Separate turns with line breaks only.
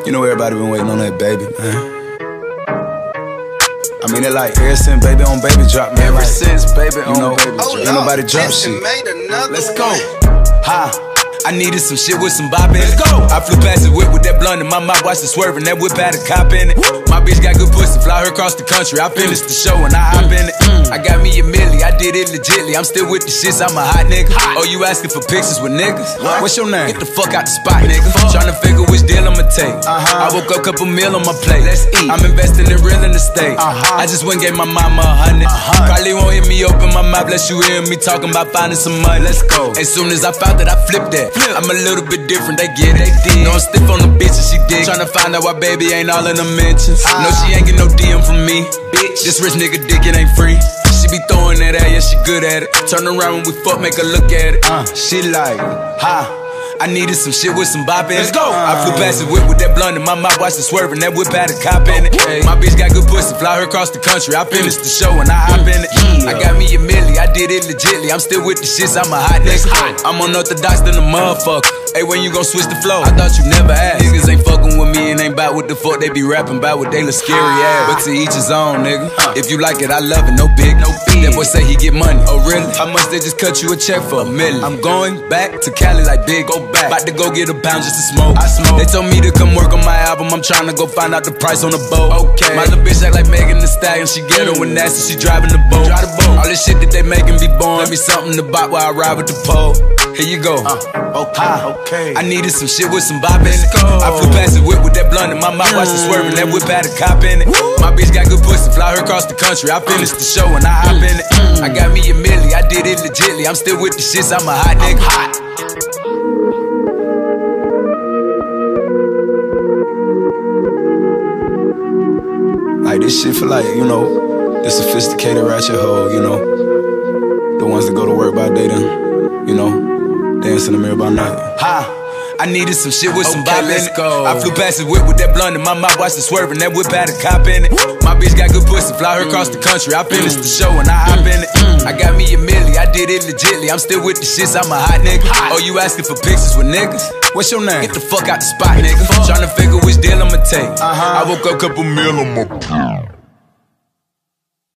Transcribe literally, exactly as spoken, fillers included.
You know everybody been waiting on that baby, man. I mean, it like ever since baby on baby drop, man.
Ever
like,
since baby on
you know,
baby drop.
Ain't nobody drop shit.
Let's go.
Ha. I needed some shit with some bop in it. Let's go. I flew past the whip with that blunt in my mouth, watched it swerving. That whip had a cop in it. My bitch got good pussy, fly her across the country. I finished the show and I hop in it. I got me a milli, I did it legitly. I'm still with the shits, I'm a hot nigga. Oh, you asking for pictures with niggas? What's your name? Get the fuck out the spot, nigga. Tryna figure which deal I'ma take. I woke up, couple meal on my plate. Let's eat. I'm investing in real estate. I just went and gave my mama a hundred. Probably won't hear me open my mouth, bless you hear me talking about finding some money. Let's go. As soon as I found that, I flipped that. I'm a little bit different, they get it. No, I'm stiff on the bitch and she dig. Tryna find out why baby ain't all in the mentions. No, she ain't get no D M from me. Bitch, this rich nigga dick, it ain't free. She be throwing that at, yeah, she good at it. Turn around when we fuck, make her look at it. Uh, she like, ha. I needed some shit with some bop in it. Let's go. I flew past the whip with that blunt in my mouth, watched it swerving. That whip had a cop in it. Okay. My bitch got good pussy, fly her across the country. I finished the show and I hop in it. Yeah. I got me a milli, I did it legitly. I'm still with the shits, I'm a hot nigga. I'm unorthodox than a motherfucker. Hey, when you gon' switch the flow? I thought you never asked. Niggas ain't fucking with me and ain't bout what the fuck they be rapping about, what they look scary ass. But to each his own, nigga. If you like it, I love it, no big, no big. That boy say he get money. Oh really? How much they just cut you a check for? A million. I'm going back to Cali like big, go back. About to go get a pound just to smoke. I smoke. They told me to come work on my album. I'm trying to go find out the price on the boat. Okay. My little bitch act like Megan Thee Stallion. She ghetto and nasty. She driving the boat. Drive the boat. All this shit that they making be born. Let me something to bop while I ride with the pole. Here you go. Uh, okay. Okay. I needed some shit with some bop in it. I flew past the whip with that blunt in my mouth, watched it swerving. That whip had a cop in it. My bitch got good pussy, fly her across the country. I finished the show and I hop in it. I got me a milli, I did it legitly. I'm still with the shits, I'm a hot nigga. Hot. Like this shit for like, you know, the sophisticated ratchet hoe, you know, the ones that go to work by day then, you know, dance in the mirror by night. Ha! I needed some shit with some bop in it. I flew past the whip with that blunt in my mouth, watched it swerving. That whip had a cop in it. My bitch got good pussy, fly her across the country. I finished the show and I hop in it. I got me a milli, I did it legitly. I'm still with the shits, I'm a hot nigga. Oh, you asking for pictures with niggas? What's your name? Get the fuck out the spot, nigga. Tryna figure which deal I'ma take. I woke up, couple meal on my